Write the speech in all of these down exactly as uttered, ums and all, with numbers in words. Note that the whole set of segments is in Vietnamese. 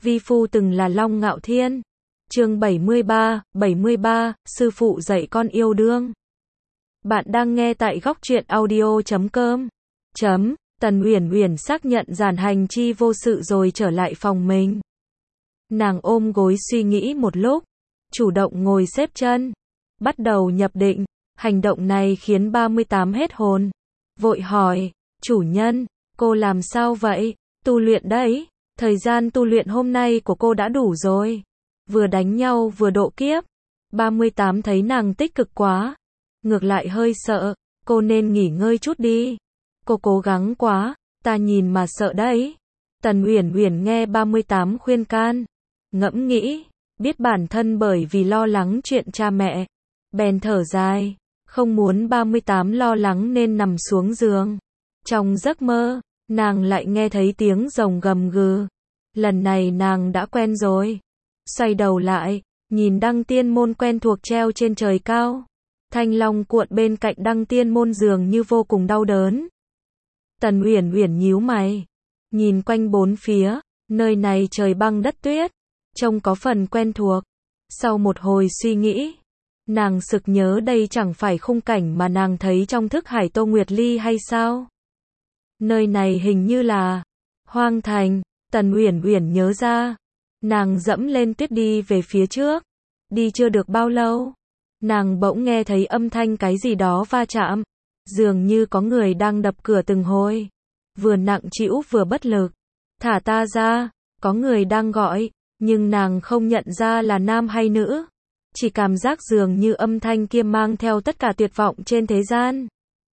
vi phu từng là Long Ngạo Thiên. Chương bảy mươi ba, bảy mươi ba, sư phụ dạy con yêu đương. Bạn đang nghe tại góc truyện audio chấm com. Chấm, Tần Uyển Uyển xác nhận Giản Hành Chi vô sự rồi trở lại phòng mình. Nàng ôm gối suy nghĩ một lúc, chủ động ngồi xếp chân, bắt đầu nhập định. Hành động này khiến ba mươi tám hết hồn, vội hỏi, chủ nhân, cô làm sao vậy? Tu luyện đấy, thời gian tu luyện hôm nay của cô đã đủ rồi. Vừa đánh nhau vừa độ kiếp. ba mươi tám thấy nàng tích cực quá, ngược lại hơi sợ, cô nên nghỉ ngơi chút đi. Cô cố gắng quá, ta nhìn mà sợ đấy. Tần Uyển Uyển nghe ba mươi tám khuyên can, ngẫm nghĩ, biết bản thân bởi vì lo lắng chuyện cha mẹ, bèn thở dài, không muốn ba mươi tám lo lắng nên nằm xuống giường. Trong giấc mơ, nàng lại nghe thấy tiếng rồng gầm gừ. Lần này nàng đã quen rồi. Xoay đầu lại, nhìn Đăng Tiên Môn quen thuộc treo trên trời cao. Thanh long cuộn bên cạnh Đăng Tiên Môn dường như vô cùng đau đớn. Tần Uyển Uyển nhíu mày, nhìn quanh bốn phía, nơi này trời băng đất tuyết, trông có phần quen thuộc. Sau một hồi suy nghĩ, nàng sực nhớ đây chẳng phải khung cảnh mà nàng thấy trong thức hải Tô Nguyệt Ly hay sao? Nơi này hình như là Hoang Thành. Tần Uyển Uyển nhớ ra, nàng dẫm lên tuyết đi về phía trước. Đi chưa được bao lâu, nàng bỗng nghe thấy âm thanh cái gì đó va chạm, dường như có người đang đập cửa từng hồi, vừa nặng trĩu vừa bất lực. Thả ta ra, có người đang gọi, nhưng nàng không nhận ra là nam hay nữ, chỉ cảm giác dường như âm thanh kia mang theo tất cả tuyệt vọng trên thế gian.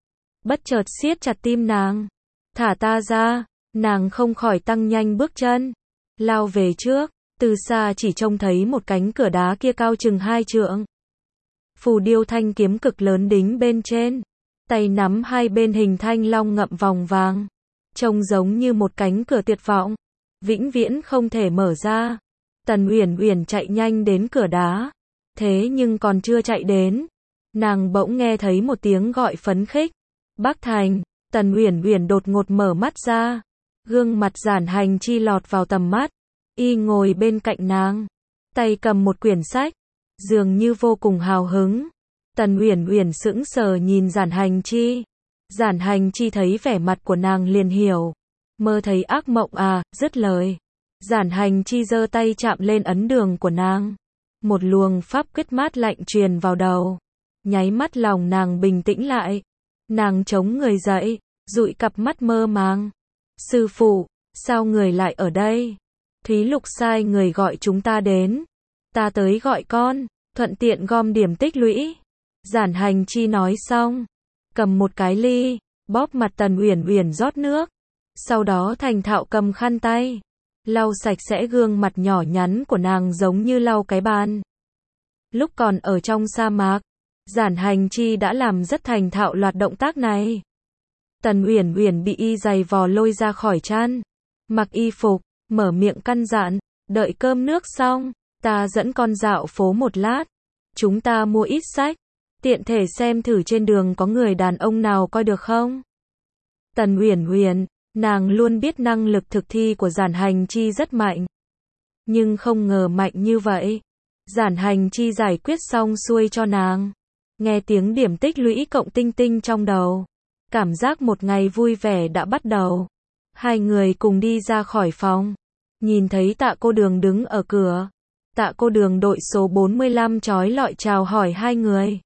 Bất chợt siết chặt tim nàng. Thả ta ra, nàng không khỏi tăng nhanh bước chân, lao về trước. Từ xa chỉ trông thấy một cánh cửa đá kia cao chừng hai trượng. Phù điêu thanh kiếm cực lớn đính bên trên, tay nắm hai bên hình thanh long ngậm vòng vàng, trông giống như một cánh cửa tuyệt vọng, vĩnh viễn không thể mở ra. Tần Uyển Uyển chạy nhanh đến cửa đá, thế nhưng còn chưa chạy đến, nàng bỗng nghe thấy một tiếng gọi phấn khích. Bắc Thành. Tần Uyển Uyển đột ngột mở mắt ra, gương mặt Giản Hành Chi lọt vào tầm mắt. Y ngồi bên cạnh nàng, tay cầm một quyển sách, dường như vô cùng hào hứng. Tần Uyển Uyển sững sờ nhìn Giản Hành Chi. Giản Hành Chi thấy vẻ mặt của nàng liền hiểu, mơ thấy ác mộng à? Dứt lời, Giản Hành Chi giơ tay chạm lên ấn đường của nàng. Một luồng pháp quyết mát lạnh truyền vào đầu, nháy mắt lòng nàng bình tĩnh lại. Nàng chống người dậy, dụi cặp mắt mơ màng. Sư phụ, sao người lại ở đây? Thúy Lục sai người gọi chúng ta đến. Ta tới gọi con, thuận tiện gom điểm tích lũy. Giản Hành Chi nói xong, cầm một cái ly, bóp mặt Tần Uyển Uyển rót nước. Sau đó thành thạo cầm khăn tay, lau sạch sẽ gương mặt nhỏ nhắn của nàng giống như lau cái bàn. Lúc còn ở trong sa mạc, Giản Hành Chi đã làm rất thành thạo loạt động tác này. Tần Uyển Uyển bị y giày vò lôi ra khỏi chăn, mặc y phục, mở miệng căn dặn, đợi cơm nước xong, ta dẫn con dạo phố một lát. Chúng ta mua ít sách, tiện thể xem thử trên đường có người đàn ông nào coi được không. Tần Uyển Uyển, nàng luôn biết năng lực thực thi của Giản Hành Chi rất mạnh, nhưng không ngờ mạnh như vậy. Giản Hành Chi giải quyết xong xuôi cho nàng, nghe tiếng điểm tích lũy cộng tinh tinh trong đầu, cảm giác một ngày vui vẻ đã bắt đầu. Hai người cùng đi ra khỏi phòng, nhìn thấy Tạ cô đường đứng ở cửa. Tạ cô đường đội số bốn mươi lăm chói lọi chào hỏi hai người.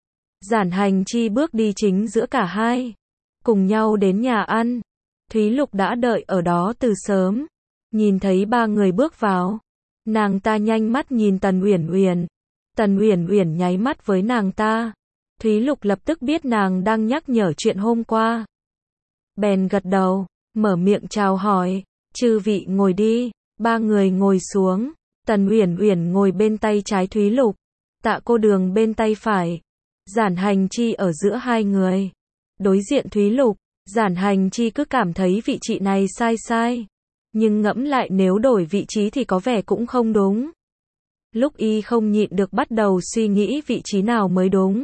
Giản Hành Chi bước đi chính giữa cả hai, cùng nhau đến nhà ăn. Thúy Lục đã đợi ở đó từ sớm, nhìn thấy ba người bước vào, nàng ta nhanh mắt nhìn Tần Uyển Uyển. Tần Uyển Uyển nháy mắt với nàng ta. Thúy Lục lập tức biết nàng đang nhắc nhở chuyện hôm qua, bèn gật đầu, mở miệng chào hỏi, chư vị ngồi đi. Ba người ngồi xuống, Tần Uyển Uyển ngồi bên tay trái Thúy Lục, Tạ cô đường bên tay phải, Giản Hành Chi ở giữa hai người. Đối diện Thúy Lục, Giản Hành Chi cứ cảm thấy vị trí này sai sai, nhưng ngẫm lại nếu đổi vị trí thì có vẻ cũng không đúng. Lúc y không nhịn được bắt đầu suy nghĩ vị trí nào mới đúng.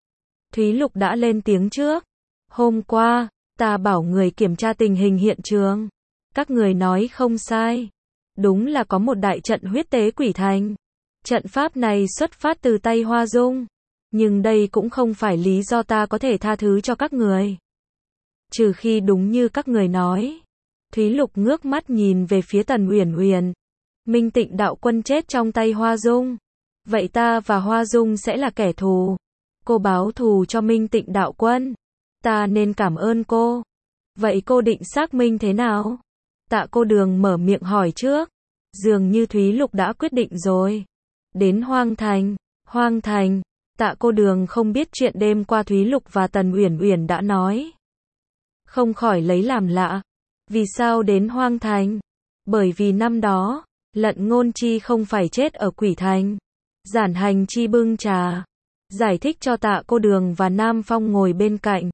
Thúy Lục đã lên tiếng trước. Hôm qua, ta bảo người kiểm tra tình hình hiện trường. Các người nói không sai. đúng là có một đại trận huyết tế quỷ thành. Trận pháp này xuất phát từ tay Hoa Dung, nhưng đây cũng không phải lý do ta có thể tha thứ cho các người. Trừ khi đúng như các người nói. Thúy Lục ngước mắt nhìn về phía Tần Uyển Uyển. Minh Tịnh đạo quân chết trong tay Hoa Dung. Vậy ta và Hoa Dung sẽ là kẻ thù. Cô báo thù cho Minh Tịnh đạo quân. Ta nên cảm ơn cô. Vậy cô định xác minh thế nào? Tạ Cô Đường mở miệng hỏi trước. Dường như Thúy Lục đã quyết định rồi. Đến Hoang Thành. Hoang Thành. Tạ Cô Đường không biết chuyện đêm qua Thúy Lục và Tần Uyển Uyển đã nói. Không khỏi lấy làm lạ. Vì sao đến Hoang Thành? Bởi vì năm đó, Lận Ngôn Chi không phải chết ở Quỷ Thành. Giản Hành Chi bưng trà, giải thích cho Tạ Cô Đường và Nam Phong ngồi bên cạnh.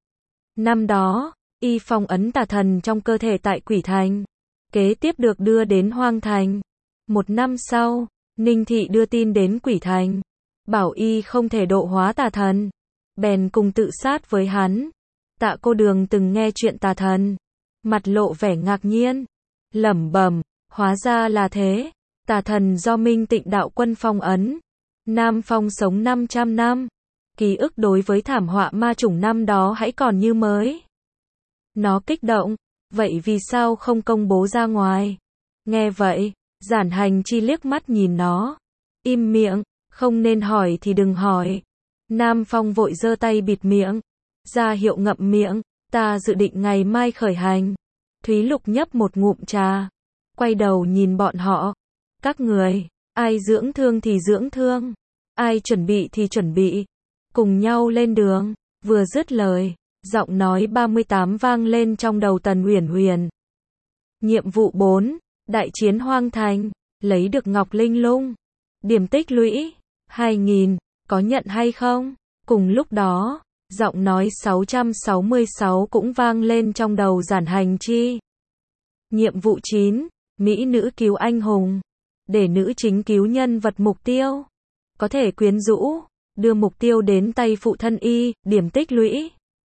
Năm đó, y phong ấn tà thần trong cơ thể tại Quỷ Thành. Kế tiếp được đưa đến Hoang Thành. Một năm sau, Ninh Thị đưa tin đến Quỷ Thành. Bảo y không thể độ hóa tà thần. Bèn cùng tự sát với hắn. Tạ Cô Đường từng nghe chuyện tà thần. Mặt lộ vẻ ngạc nhiên. Lẩm bẩm, hóa ra là thế. Tà thần do Minh Tịnh đạo quân phong ấn. Nam Phong sống năm trăm năm. Ký ức đối với thảm họa ma chủng năm đó hãy còn như mới. Nó kích động. Vậy vì sao không công bố ra ngoài? Nghe vậy, Giản Hành Chi liếc mắt nhìn nó. Im miệng, không nên hỏi thì đừng hỏi. Nam Phong vội giơ tay bịt miệng. Ra hiệu ngậm miệng. Ta dự định ngày mai khởi hành. Thúy Lục nhấp một ngụm trà. Quay đầu nhìn bọn họ. Các người, ai dưỡng thương thì dưỡng thương. Ai chuẩn bị thì chuẩn bị. Cùng nhau lên đường. Vừa dứt lời, giọng nói ba mươi tám vang lên trong đầu Tần Uyển Uyển. Nhiệm vụ bốn, đại chiến Hoang Thành, lấy được Ngọc Linh Lung. Điểm tích lũy, hai nghìn, có nhận hay không? Cùng lúc đó, giọng nói sáu trăm sáu mươi sáu cũng vang lên trong đầu Giản Hành Chi. Nhiệm vụ chín, Mỹ nữ cứu anh hùng. Để nữ chính cứu nhân vật mục tiêu. Có thể quyến rũ, đưa mục tiêu đến tay phụ thân y, điểm tích lũy.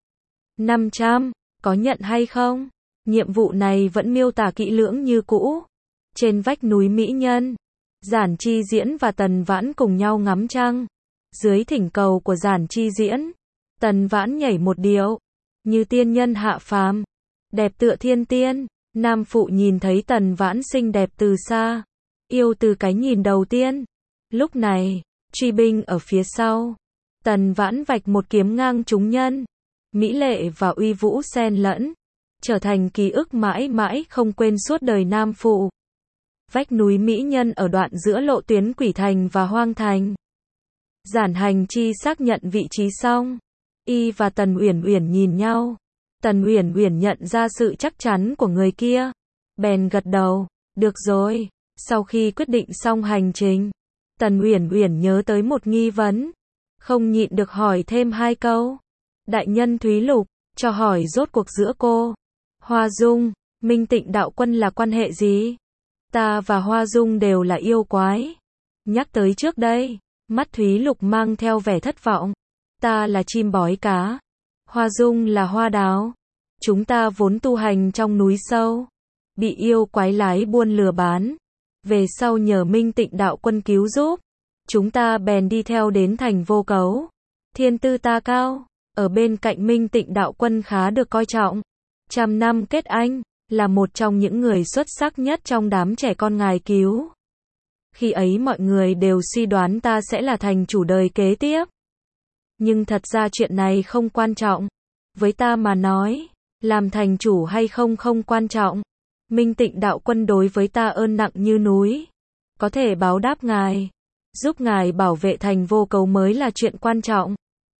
năm trăm, có nhận hay không? Nhiệm vụ này vẫn miêu tả kỹ lưỡng như cũ. Trên vách núi Mỹ Nhân, Giản Chi Diễn và Tần Vãn cùng nhau ngắm trăng. Dưới thỉnh cầu của Giản Chi Diễn, Tần Vãn nhảy một điệu, như tiên nhân hạ phàm, đẹp tựa thiên tiên. Nam phụ nhìn thấy Tần Vãn xinh đẹp từ xa, yêu từ cái nhìn đầu tiên. Lúc này, truy binh ở phía sau, Tần Vãn vạch một kiếm ngang trúng nhân, mỹ lệ và uy vũ xen lẫn, trở thành ký ức mãi mãi không quên suốt đời nam phụ. Vách núi Mỹ Nhân ở đoạn giữa lộ tuyến Quỷ Thành và Hoang Thành. Giản Hành Chi xác nhận vị trí xong, y và Tần Uyển Uyển nhìn nhau. Tần Uyển Uyển nhận ra sự chắc chắn của người kia, bèn gật đầu, được rồi. Sau khi quyết định xong hành trình, Tần Uyển Uyển nhớ tới một nghi vấn, không nhịn được hỏi thêm hai câu. Đại nhân Thúy Lục, cho hỏi rốt cuộc giữa cô, Hoa Dung, Minh Tịnh đạo quân là quan hệ gì? Ta và Hoa Dung đều là yêu quái. Nhắc tới trước đây, mắt Thúy Lục mang theo vẻ thất vọng. Ta là chim bói cá. Hoa Dung là hoa đào. Chúng ta vốn tu hành trong núi sâu, bị yêu quái lái buôn lừa bán. Về sau nhờ Minh Tịnh đạo quân cứu giúp, chúng ta bèn đi theo đến thành Vô Cấu. Thiên tư ta cao, ở bên cạnh Minh Tịnh đạo quân khá được coi trọng. Trăm năm kết anh, là một trong những người xuất sắc nhất trong đám trẻ con ngài cứu. Khi ấy mọi người đều suy đoán ta sẽ là thành chủ đời kế tiếp. Nhưng thật ra chuyện này không quan trọng. Với ta mà nói, làm thành chủ hay không không quan trọng. Minh Tịnh đạo quân đối với ta ơn nặng như núi. Có thể báo đáp ngài, giúp ngài bảo vệ thành Vô Cấu mới là chuyện quan trọng.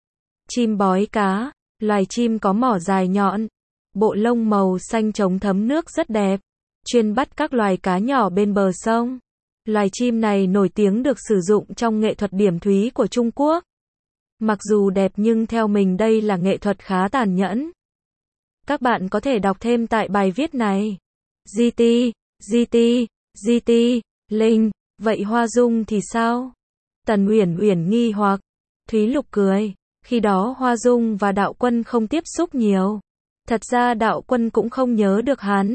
Chim bói cá, loài chim có mỏ dài nhọn, bộ lông màu xanh chống thấm nước rất đẹp, chuyên bắt các loài cá nhỏ bên bờ sông. Loài chim này nổi tiếng được sử dụng trong nghệ thuật điểm thúy của Trung Quốc. Mặc dù đẹp nhưng theo mình đây là nghệ thuật khá tàn nhẫn. Các bạn có thể đọc thêm tại bài viết này. giê tê, giê tê, giê tê, Linh, vậy Hoa Dung thì sao? Tần Uyển Uyển nghi hoặc. Thúy Lục cười, khi đó Hoa Dung và đạo quân không tiếp xúc nhiều. Thật ra đạo quân cũng không nhớ được hắn.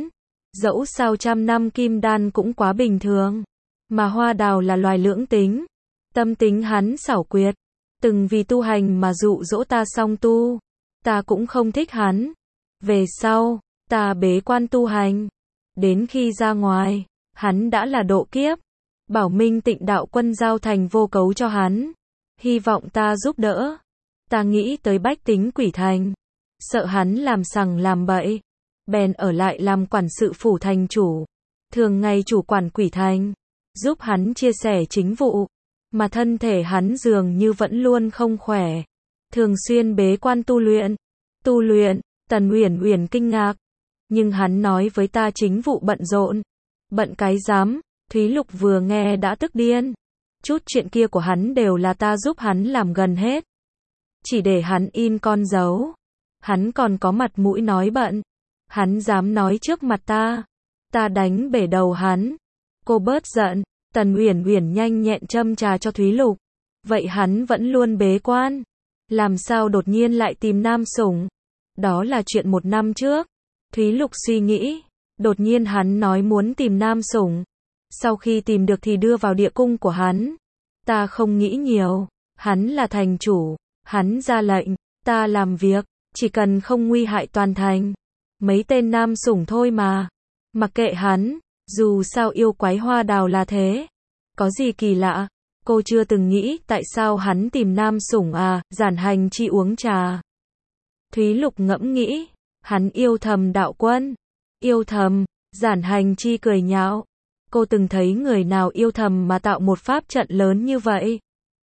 Dẫu sao trăm năm kim đan cũng quá bình thường. Mà hoa đào là loài lưỡng tính. Tâm tính hắn xảo quyệt. Từng vì tu hành mà dụ dỗ ta song tu. Ta cũng không thích hắn. Về sau, ta bế quan tu hành. Đến khi ra ngoài, hắn đã là độ kiếp. Bảo Minh Tịnh đạo quân giao thành vô cấu cho hắn. Hy vọng ta giúp đỡ. Ta nghĩ tới bách tính quỷ thành. Sợ hắn làm sằng làm bậy. Bèn ở lại làm quản sự phủ thành chủ. Thường ngày chủ quản quỷ thành. Giúp hắn chia sẻ chính vụ. Mà thân thể hắn dường như vẫn luôn không khỏe. Thường xuyên bế quan tu luyện. Tu luyện, Tần Uyển Uyển kinh ngạc. Nhưng hắn nói với ta chính vụ bận rộn. Bận cái dám, Thúy Lục vừa nghe đã tức điên. Chút chuyện kia của hắn đều là ta giúp hắn làm gần hết. Chỉ để hắn in con dấu. Hắn còn có mặt mũi nói bận. Hắn dám nói trước mặt ta. Ta đánh bể đầu hắn. Cô bớt giận. Tần Uyển Uyển nhanh nhẹn châm trà cho Thúy Lục. Vậy hắn vẫn luôn bế quan. Làm sao đột nhiên lại tìm nam sủng? Đó là chuyện một năm trước. Thúy Lục suy nghĩ. Đột nhiên hắn nói muốn tìm nam sủng. Sau khi tìm được thì đưa vào địa cung của hắn. Ta không nghĩ nhiều. Hắn là thành chủ. Hắn ra lệnh. Ta làm việc. Chỉ cần không nguy hại toàn thành. Mấy tên nam sủng thôi mà. Mặc kệ hắn. Dù sao yêu quái hoa đào là thế. Có gì kỳ lạ. Cô chưa từng nghĩ tại sao hắn tìm nam sủng à. Giản Hành Chi uống trà. Thúy Lục ngẫm nghĩ. Hắn yêu thầm đạo quân. Yêu thầm. Giản Hành Chi cười nhạo. Cô từng thấy người nào yêu thầm mà tạo một pháp trận lớn như vậy?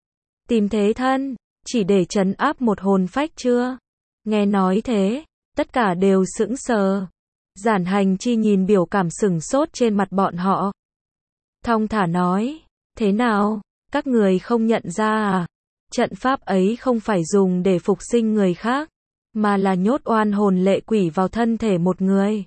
Tìm thế thân. Chỉ để trấn áp một hồn phách chưa? Nghe nói thế. Tất cả đều sững sờ. Giản Hành Chi nhìn biểu cảm sửng sốt trên mặt bọn họ. Thong thả nói. Thế nào? Các người không nhận ra à? Trận pháp ấy không phải dùng để phục sinh người khác. Mà là nhốt oan hồn lệ quỷ vào thân thể một người.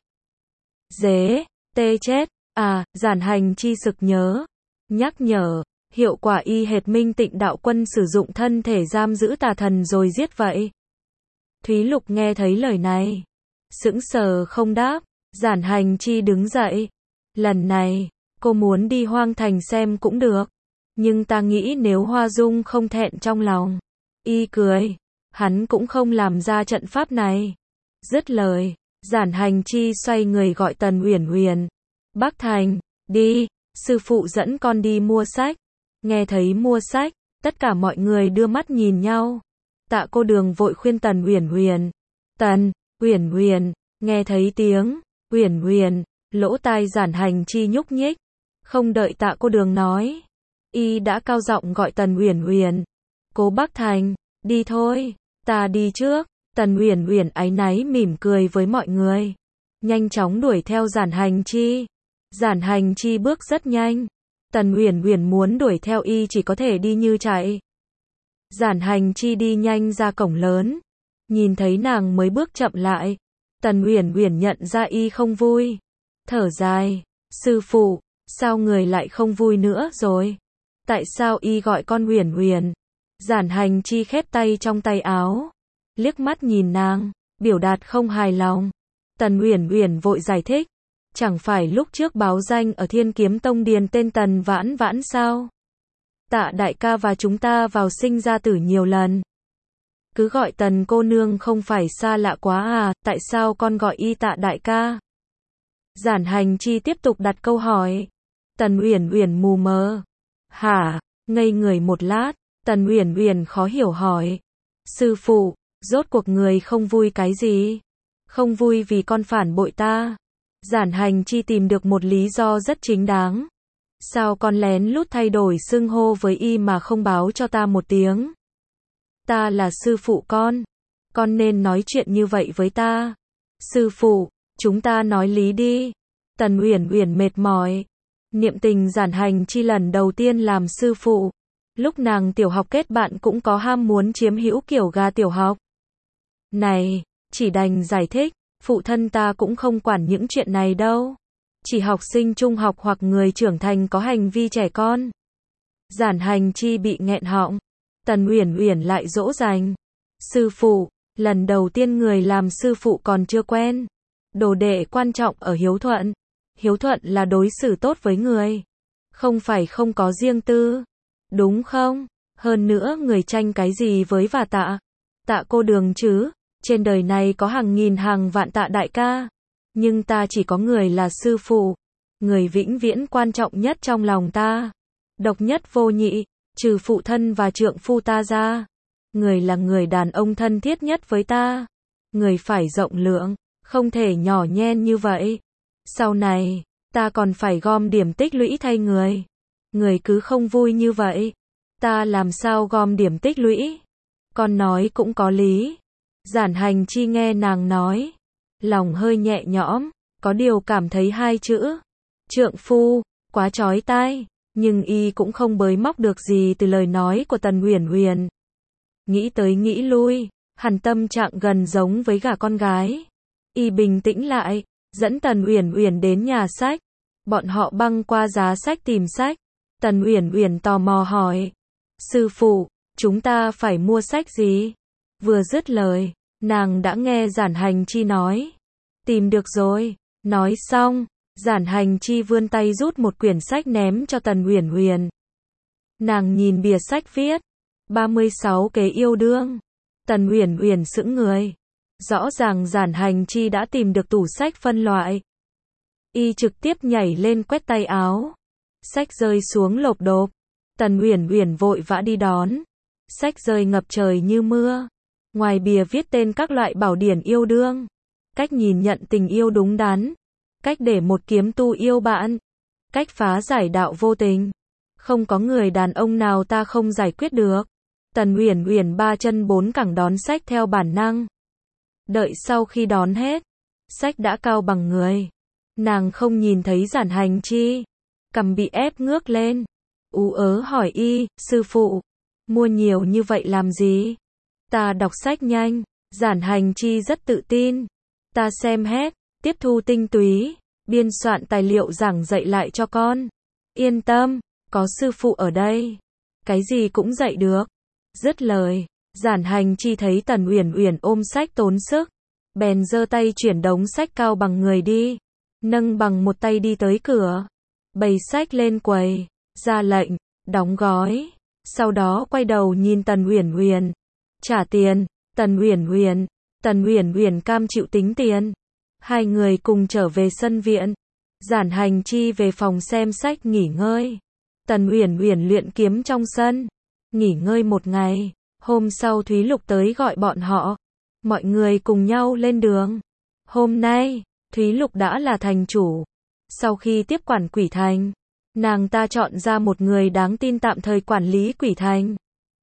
Dế, tê chết. À, Giản Hành Chi sực nhớ. Nhắc nhở. Hiệu quả y hệt Minh Tịnh đạo quân sử dụng thân thể giam giữ tà thần rồi giết vậy. Thúy Lục nghe thấy lời này. Sững sờ không đáp. Giản Hành Chi đứng dậy. Lần này, cô muốn đi Hoang Thành xem cũng được. Nhưng ta nghĩ nếu Hoa Dung không thẹn trong lòng. Y cười. Hắn cũng không làm ra trận pháp này. Dứt lời. Giản Hành Chi xoay người gọi Tần Uyển Uyển. Bắc Thành, đi. Sư phụ dẫn con đi mua sách. Nghe thấy mua sách. Tất cả mọi người đưa mắt nhìn nhau. Tạ cô đường vội khuyên Tần Uyển Uyển. Tần, Uyển Uyển. Nghe thấy tiếng. Uyển Uyển. Lỗ tai Giản Hành Chi nhúc nhích. Không đợi tạ cô đường nói. Y đã cao giọng gọi Tần Uyển Uyển. Cố Bắc Thành, đi thôi. Ta đi trước. Tần Uyển Uyển áy náy mỉm cười với mọi người. Nhanh chóng đuổi theo Giản Hành Chi. Giản Hành Chi bước rất nhanh. Tần Uyển Uyển muốn đuổi theo y chỉ có thể đi như chạy. Giản Hành Chi đi nhanh ra cổng lớn. Nhìn thấy nàng mới bước chậm lại. Tần Uyển Uyển nhận ra y không vui. Thở dài. Sư phụ, sao người lại không vui nữa rồi? Tại sao y gọi con Uyển Uyển? Giản Hành Chi khép tay trong tay áo. Liếc mắt nhìn nàng. Biểu đạt không hài lòng. Tần Uyển Uyển vội giải thích. Chẳng phải lúc trước báo danh ở Thiên Kiếm Tông điền tên Tần Vãn Vãn sao? Tạ đại ca và chúng ta vào sinh ra tử nhiều lần. Cứ gọi Tần cô nương không phải xa lạ quá à, tại sao con gọi y Tạ đại ca? Giản Hành Chi tiếp tục đặt câu hỏi. Tần Uyển Uyển mù mờ. Hả? Ngây người một lát, Tần Uyển Uyển khó hiểu hỏi. Sư phụ, rốt cuộc người không vui cái gì? Không vui vì con phản bội ta. Giản Hành Chi tìm được một lý do rất chính đáng. Sao con lén lút thay đổi xưng hô với y mà không báo cho ta một tiếng? Ta là sư phụ con. Con nên nói chuyện như vậy với ta. Sư phụ, chúng ta nói lý đi. Tần Uyển Uyển mệt mỏi. Niệm tình Giản Hành Chi lần đầu tiên làm sư phụ. Lúc nàng tiểu học kết bạn cũng có ham muốn chiếm hữu kiểu gà tiểu học. Này, chỉ đành giải thích. Phụ thân ta cũng không quản những chuyện này đâu. Chỉ học sinh trung học hoặc người trưởng thành có hành vi trẻ con. Giản Hành Chi bị nghẹn họng. Tần Uyển Uyển lại dỗ dành. Sư phụ, lần đầu tiên người làm sư phụ còn chưa quen. Đồ đệ quan trọng ở hiếu thuận. Hiếu thuận là đối xử tốt với người. Không phải không có riêng tư. Đúng không? Hơn nữa người tranh cái gì với và tạ? Tạ cô đường chứ? Trên đời này có hàng nghìn hàng vạn tạ đại ca. Nhưng ta chỉ có người là sư phụ. Người vĩnh viễn quan trọng nhất trong lòng ta. Độc nhất vô nhị, trừ phụ thân và trượng phu ta ra. Người là người đàn ông thân thiết nhất với ta. Người phải rộng lượng, không thể nhỏ nhen như vậy. Sau này, ta còn phải gom điểm tích lũy thay người. Người cứ không vui như vậy. Ta làm sao gom điểm tích lũy? Con nói cũng có lý. Giản Hành Chi nghe nàng nói. Lòng hơi nhẹ nhõm, có điều cảm thấy hai chữ. Trượng phu, quá chói tai. Nhưng y cũng không bới móc được gì từ lời nói của Tần Uyển Uyển. Nghĩ tới nghĩ lui, hẳn tâm trạng gần giống với gả con gái. Y bình tĩnh lại, dẫn Tần Uyển Uyển đến nhà sách. Bọn họ băng qua giá sách tìm sách. Tần Uyển Uyển tò mò hỏi. Sư phụ, chúng ta phải mua sách gì? Vừa dứt lời, nàng đã nghe Giản Hành Chi nói. Tìm được rồi. Nói xong, Giản Hành Chi vươn tay rút một quyển sách ném cho Tần Uyển Uyển. Nàng nhìn bìa sách viết. ba mươi sáu kế yêu đương. Tần Uyển Uyển sững người. Rõ ràng Giản Hành Chi đã tìm được tủ sách phân loại. Y trực tiếp nhảy lên quét tay áo. Sách rơi xuống lộp độp. Tần Uyển Uyển vội vã đi đón. Sách rơi ngập trời như mưa. Ngoài bìa viết tên các loại bảo điển yêu đương. Cách nhìn nhận tình yêu đúng đắn. Cách để một kiếm tu yêu bạn. Cách phá giải đạo vô tình. Không có người đàn ông nào ta không giải quyết được. Tần Uyển Uyển ba chân bốn cẳng đón sách theo bản năng. Đợi sau khi đón hết, sách đã cao bằng người. Nàng không nhìn thấy Giản Hành Chi. Cằm bị ép ngước lên. Ú ớ hỏi y, sư phụ, mua nhiều như vậy làm gì? Ta đọc sách nhanh. Giản Hành Chi rất tự tin. Ta xem hết, tiếp thu tinh túy, biên soạn tài liệu giảng dạy lại cho con. Yên tâm, có sư phụ ở đây. Cái gì cũng dạy được. Dứt lời, Giản Hành Chi thấy Tần Uyển Uyển ôm sách tốn sức. Bèn giơ tay chuyển đống sách cao bằng người đi. Nâng bằng một tay đi tới cửa. Bày sách lên quầy. Ra lệnh, đóng gói. Sau đó quay đầu nhìn Tần Uyển Uyển. Trả tiền. Tần Uyển Uyển. Tần Uyển Uyển cam chịu tính tiền. Hai người cùng trở về sân viện. Giản Hành Chi về phòng xem sách nghỉ ngơi. Tần Uyển Uyển luyện kiếm trong sân. Nghỉ ngơi một ngày. Hôm sau Thúy Lục tới gọi bọn họ. Mọi người cùng nhau lên đường. Hôm nay, Thúy Lục đã là thành chủ. Sau khi tiếp quản Quỷ Thành, nàng ta chọn ra một người đáng tin tạm thời quản lý Quỷ Thành.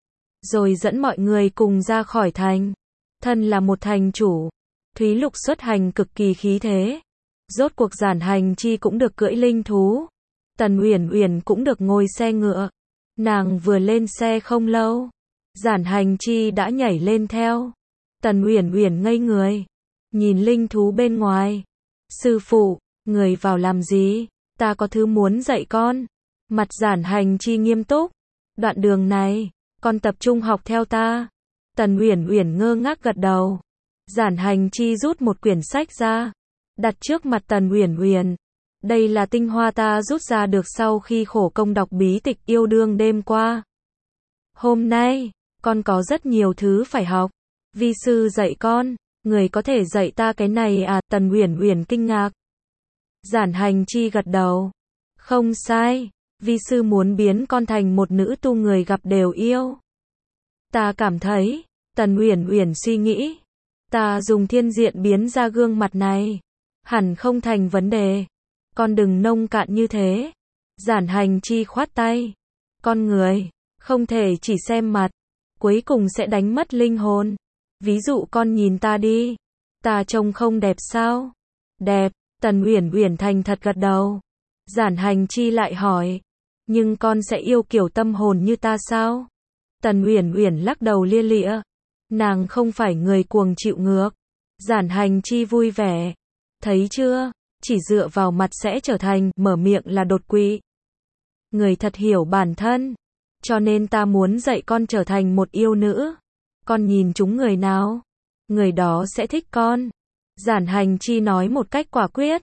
Rồi dẫn mọi người cùng ra khỏi thành. Thân là một thành chủ, Thúy Lục xuất hành cực kỳ khí thế. Rốt cuộc Giản Hành Chi cũng được cưỡi linh thú. Tần Uyển Uyển cũng được ngồi xe ngựa. Nàng vừa lên xe không lâu, Giản Hành Chi đã nhảy lên theo. Tần Uyển Uyển ngây người, nhìn linh thú bên ngoài. Sư phụ, người vào làm gì? Ta có thứ muốn dạy con. Mặt Giản Hành Chi nghiêm túc. Đoạn đường này, con tập trung học theo ta. Tần Uyển Uyển ngơ ngác gật đầu. Giản Hành Chi rút một quyển sách ra, đặt trước mặt Tần Uyển Uyển. Đây là tinh hoa ta rút ra được sau khi khổ công đọc bí tịch yêu đương đêm qua. Hôm nay, con có rất nhiều thứ phải học. Vi sư dạy con, người có thể dạy ta cái này à? Tần Uyển Uyển kinh ngạc. Giản Hành Chi gật đầu. Không sai, vi sư muốn biến con thành một nữ tu người gặp đều yêu. Ta cảm thấy, Tần Uyển Uyển suy nghĩ, ta dùng thiên diện biến ra gương mặt này, hẳn không thành vấn đề. Con đừng nông cạn như thế. Giản Hành Chi khoát tay. Con người, không thể chỉ xem mặt, cuối cùng sẽ đánh mất linh hồn. Ví dụ con nhìn ta đi. Ta trông không đẹp sao? Đẹp. Tần Uyển Uyển thành thật gật đầu. Giản Hành Chi lại hỏi. Nhưng con sẽ yêu kiểu tâm hồn như ta sao? Tần Uyển Uyển lắc đầu lia lịa. Nàng không phải người cuồng chịu ngược. Giản Hành Chi vui vẻ. Thấy chưa? Chỉ dựa vào mặt sẽ trở thành, mở miệng là đột quỵ. Người thật hiểu bản thân. Cho nên ta muốn dạy con trở thành một yêu nữ. Con nhìn chúng người nào, người đó sẽ thích con. Giản Hành Chi nói một cách quả quyết.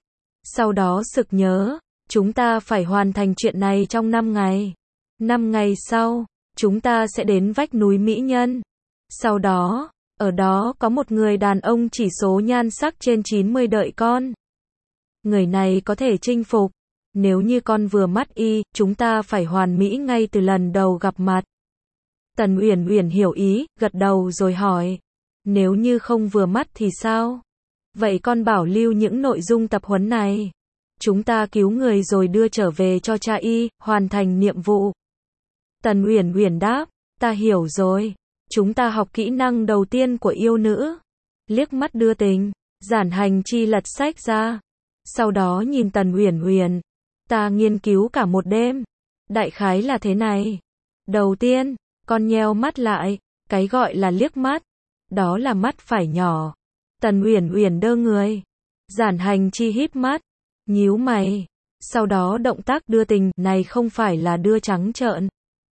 Sau đó sực nhớ, chúng ta phải hoàn thành chuyện này trong năm ngày. Năm ngày sau, chúng ta sẽ đến vách núi Mỹ Nhân. Sau đó, ở đó có một người đàn ông chỉ số nhan sắc trên chín mươi đợi con. Người này có thể chinh phục. Nếu như con vừa mắt y, chúng ta phải hoàn mỹ ngay từ lần đầu gặp mặt. Tần Uyển Uyển hiểu ý, gật đầu rồi hỏi. Nếu như không vừa mắt thì sao? Vậy con bảo lưu những nội dung tập huấn này. Chúng ta cứu người rồi đưa trở về cho cha y, hoàn thành nhiệm vụ. Tần Uyển Uyển đáp, ta hiểu rồi. Chúng ta học kỹ năng đầu tiên của yêu nữ. Liếc mắt đưa tình, Giản Hành Chi lật sách ra. Sau đó nhìn Tần Uyển Uyển. Ta nghiên cứu cả một đêm. Đại khái là thế này. Đầu tiên, con nheo mắt lại. Cái gọi là liếc mắt. Đó là mắt phải nhỏ. Tần Uyển Uyển đơ người. Giản Hành Chi híp mắt. Nhíu mày. Sau đó động tác đưa tình này không phải là đưa trắng trợn.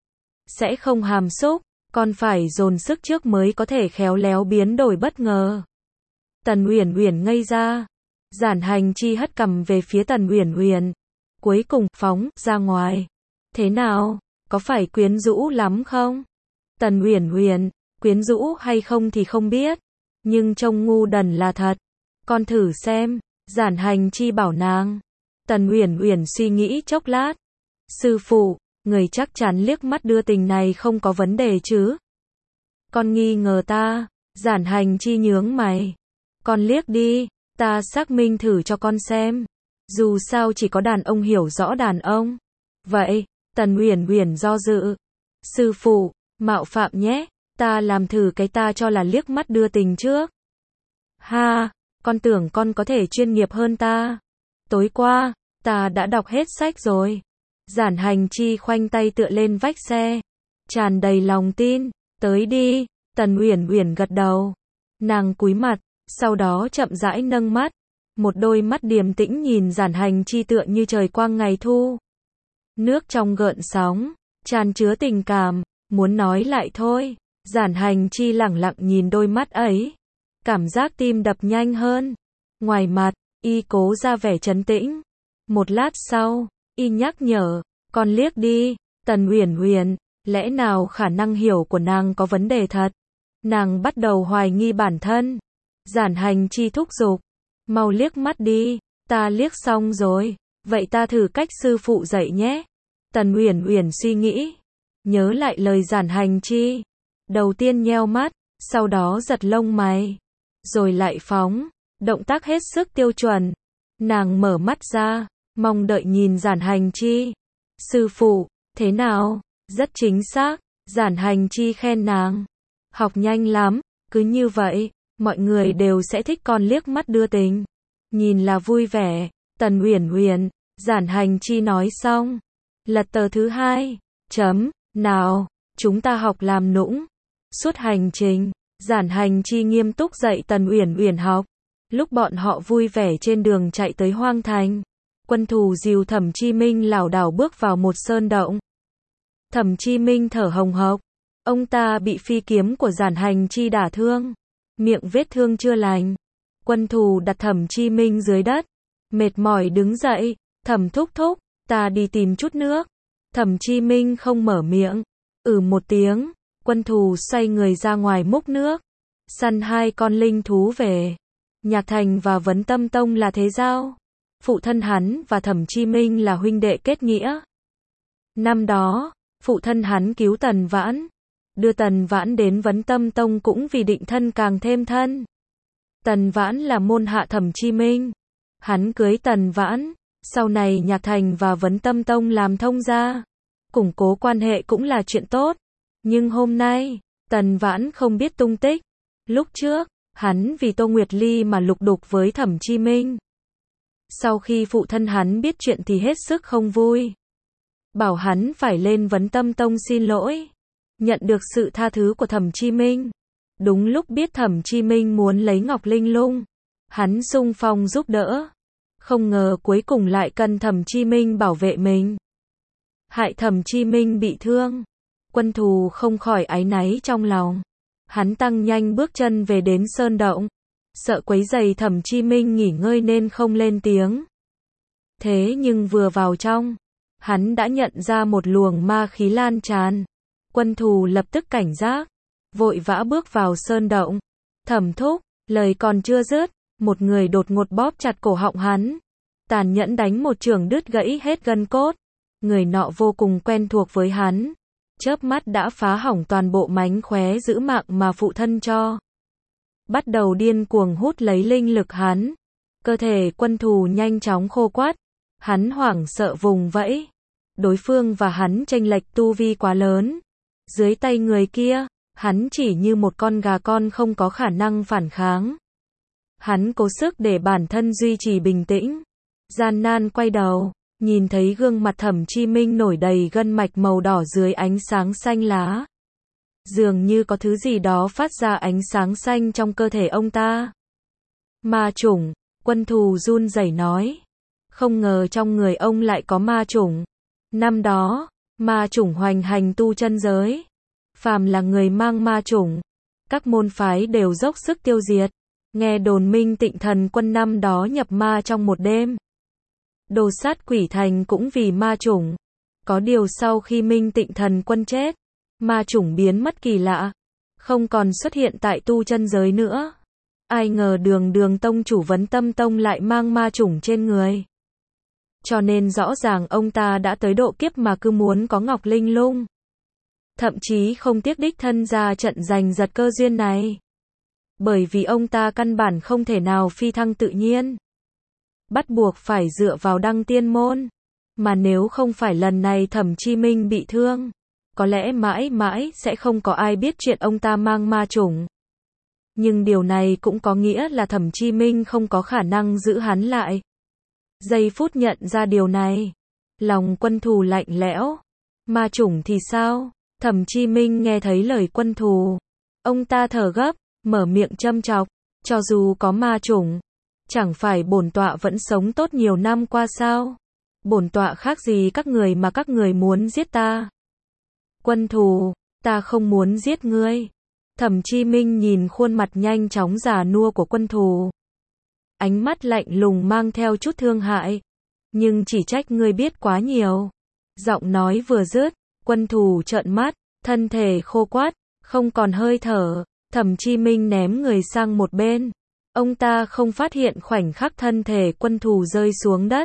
Sẽ không hàm xúc. Con phải dồn sức trước mới có thể khéo léo biến đổi bất ngờ. Tần Uyển Uyển ngây ra. Giản Hành Chi hất cằm về phía Tần Uyển Uyển. Cuối cùng, phóng ra ngoài. Thế nào? Có phải quyến rũ lắm không? Tần Uyển Uyển, quyến rũ hay không thì không biết. Nhưng trông ngu đần là thật. Con thử xem. Giản Hành Chi bảo nàng. Tần Uyển Uyển suy nghĩ chốc lát. Sư phụ, người chắc chắn liếc mắt đưa tình này không có vấn đề chứ? Con nghi ngờ ta. Giản Hành Chi nhướng mày. Con liếc đi, ta xác minh thử cho con xem. Dù sao chỉ có đàn ông hiểu rõ đàn ông. Vậy, Tần Uyển Uyển do dự. Sư phụ, mạo phạm nhé, ta làm thử cái ta cho là liếc mắt đưa tình trước. Ha, con tưởng con có thể chuyên nghiệp hơn ta. Tối qua, ta đã đọc hết sách rồi. Giản Hành Chi khoanh tay tựa lên vách xe. Tràn đầy lòng tin, tới đi. Tần Uyển Uyển gật đầu. Nàng cúi mặt, sau đó chậm rãi nâng mắt. Một đôi mắt điềm tĩnh nhìn Giản Hành Chi tựa như trời quang ngày thu. Nước trong gợn sóng, tràn chứa tình cảm, muốn nói lại thôi. Giản Hành Chi lẳng lặng nhìn đôi mắt ấy. Cảm giác tim đập nhanh hơn. Ngoài mặt, y cố ra vẻ trấn tĩnh. Một lát sau, y nhắc nhở, con liếc đi. Tần Uyển Uyển, lẽ nào khả năng hiểu của nàng có vấn đề thật? Nàng bắt đầu hoài nghi bản thân. Giản Hành Chi thúc giục. Mau liếc mắt đi, ta liếc xong rồi, vậy ta thử cách sư phụ dạy nhé. Tần Uyển Uyển suy nghĩ, nhớ lại lời Giản Hành Chi. Đầu tiên nheo mắt, sau đó giật lông mày, rồi lại phóng, động tác hết sức tiêu chuẩn. Nàng mở mắt ra, mong đợi nhìn Giản Hành Chi. Sư phụ, thế nào? Rất chính xác, Giản Hành Chi khen nàng. Học nhanh lắm, cứ như vậy, mọi người đều sẽ thích con liếc mắt đưa tình. Nhìn là vui vẻ. Tần Uyển Uyển, Giản Hành Chi nói xong. Lật tờ thứ hai. Chấm, nào, chúng ta học làm nũng. Suốt hành trình, Giản Hành Chi nghiêm túc dạy Tần Uyển Uyển học. Lúc bọn họ vui vẻ trên đường chạy tới Hoang Thành, Quân Thù dìu Thẩm Chi Minh lảo đảo bước vào một sơn động. Thẩm Chi Minh thở hồng hộc. Ông ta bị phi kiếm của Giản Hành Chi đả thương. Miệng vết thương chưa lành. Quân Thù đặt Thẩm Chi Minh dưới đất. Mệt mỏi đứng dậy. Thẩm thúc thúc, ta đi tìm chút nước. Thẩm Chi Minh không mở miệng. Ừ một tiếng. Quân Thù xoay người ra ngoài múc nước. Săn hai con linh thú về. Nhạc Thành và Vấn Tâm Tông là thế giao. Phụ thân hắn và Thẩm Chi Minh là huynh đệ kết nghĩa. Năm đó, phụ thân hắn cứu Tần Vãn. Đưa Tần Vãn đến Vấn Tâm Tông cũng vì định thân càng thêm thân. Tần Vãn là môn hạ Thẩm Chi Minh. Hắn cưới Tần Vãn. Sau này Nhạc Thành và Vấn Tâm Tông làm thông gia. Củng cố quan hệ cũng là chuyện tốt. Nhưng hôm nay, Tần Vãn không biết tung tích. Lúc trước, hắn vì Tô Nguyệt Ly mà lục đục với Thẩm Chi Minh. Sau khi phụ thân hắn biết chuyện thì hết sức không vui. Bảo hắn phải lên Vấn Tâm Tông xin lỗi. Nhận được sự tha thứ của Thẩm Chi Minh. Đúng lúc biết Thẩm Chi Minh muốn lấy Ngọc Linh Lung, hắn xung phong giúp đỡ. Không ngờ cuối cùng lại cần Thẩm Chi Minh bảo vệ mình. Hại Thẩm Chi Minh bị thương. Quân Thù không khỏi áy náy trong lòng. Hắn tăng nhanh bước chân về đến sơn động. Sợ quấy rầy Thẩm Chi Minh nghỉ ngơi nên không lên tiếng. Thế nhưng vừa vào trong, hắn đã nhận ra một luồng ma khí lan tràn. Quân thù lập tức cảnh giác, vội vã bước vào sơn động. Thẩm thúc, lời còn chưa dứt, một người đột ngột bóp chặt cổ họng hắn, tàn nhẫn đánh một chưởng đứt gãy hết gân cốt. Người nọ vô cùng quen thuộc với hắn, chớp mắt đã phá hỏng toàn bộ mánh khóe giữ mạng mà phụ thân cho. Bắt đầu điên cuồng hút lấy linh lực hắn. Cơ thể quân thù nhanh chóng khô quắt, hắn hoảng sợ vùng vẫy. Đối phương và hắn chênh lệch tu vi quá lớn. Dưới tay người kia, hắn chỉ như một con gà con không có khả năng phản kháng. Hắn cố sức để bản thân duy trì bình tĩnh, gian nan quay đầu, nhìn thấy gương mặt Thẩm Chi Minh nổi đầy gân mạch màu đỏ dưới ánh sáng xanh lá. Dường như có thứ gì đó phát ra ánh sáng xanh trong cơ thể ông ta. Ma chủng, quân thù run rẩy nói. Không ngờ trong người ông lại có ma chủng. Năm đó, ma chủng hoành hành tu chân giới. Phàm là người mang ma chủng, các môn phái đều dốc sức tiêu diệt. Nghe đồn Minh Tịnh Thần Quân năm đó nhập ma trong một đêm. Đồ sát quỷ thành cũng vì ma chủng. Có điều sau khi Minh Tịnh Thần Quân chết, ma chủng biến mất kỳ lạ, không còn xuất hiện tại tu chân giới nữa. Ai ngờ Đường Đường tông chủ Vấn Tâm Tông lại mang ma chủng trên người. Cho nên rõ ràng ông ta đã tới độ kiếp mà cứ muốn có Ngọc Linh Lung. Thậm chí không tiếc đích thân ra trận giành giật cơ duyên này. Bởi vì ông ta căn bản không thể nào phi thăng tự nhiên. Bắt buộc phải dựa vào đăng tiên môn. Mà nếu không phải lần này Thẩm Chi Minh bị thương, có lẽ mãi mãi sẽ không có ai biết chuyện ông ta mang ma chủng. Nhưng điều này cũng có nghĩa là Thẩm Chi Minh không có khả năng giữ hắn lại. Giây phút nhận ra điều này, lòng quân thù lạnh lẽo. Ma chủng thì sao? Thẩm Chi Minh nghe thấy lời quân thù, ông ta thở gấp, mở miệng châm chọc, cho dù có ma chủng, chẳng phải bổn tọa vẫn sống tốt nhiều năm qua sao? Bổn tọa khác gì các người mà các người muốn giết ta? Quân thù, ta không muốn giết ngươi. Thẩm Chi Minh nhìn khuôn mặt nhanh chóng già nua của quân thù, ánh mắt lạnh lùng mang theo chút thương hại. Nhưng chỉ trách ngươi biết quá nhiều. Giọng nói vừa dứt, quân thù trợn mắt, thân thể khô quắt, không còn hơi thở. Thẩm Chi Minh ném người sang một bên. Ông ta không phát hiện khoảnh khắc thân thể quân thù rơi xuống đất.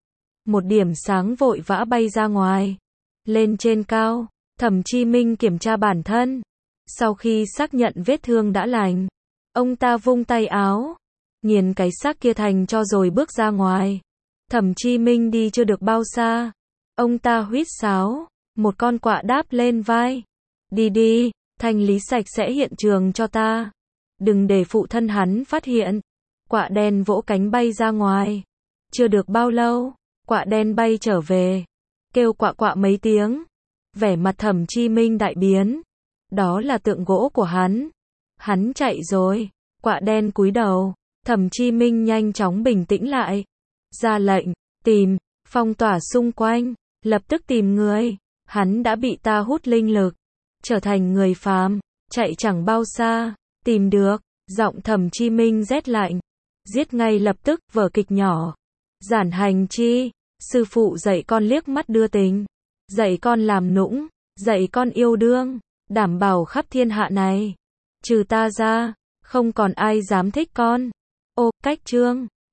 Một điểm sáng vội vã bay ra ngoài. Lên trên cao, Thẩm Chi Minh kiểm tra bản thân. Sau khi xác nhận vết thương đã lành, ông ta vung tay áo, nghiền cái xác kia thành cho rồi bước ra ngoài. Thẩm Chi Minh đi chưa được bao xa, ông ta huýt sáo, một con quạ đáp lên vai. Đi đi, thanh lý sạch sẽ hiện trường cho ta. Đừng để phụ thân hắn phát hiện. Quạ đen vỗ cánh bay ra ngoài. Chưa được bao lâu, quạ đen bay trở về, kêu quạ quạ mấy tiếng. Vẻ mặt Thẩm Chi Minh đại biến. Đó là tượng gỗ của hắn. Hắn chạy rồi. Quạ đen cúi đầu. Thẩm Chi Minh nhanh chóng bình tĩnh lại. Ra lệnh, tìm, phong tỏa xung quanh, lập tức tìm người. Hắn đã bị ta hút linh lực, trở thành người phàm, chạy chẳng bao xa. Tìm được, giọng Thẩm Chi Minh rét lạnh. Giết ngay lập tức, vở kịch nhỏ. Giản Hành Chi, sư phụ dạy con liếc mắt đưa tình, dạy con làm nũng, dạy con yêu đương, đảm bảo khắp thiên hạ này, trừ ta ra, không còn ai dám thích con. Ô, cách chương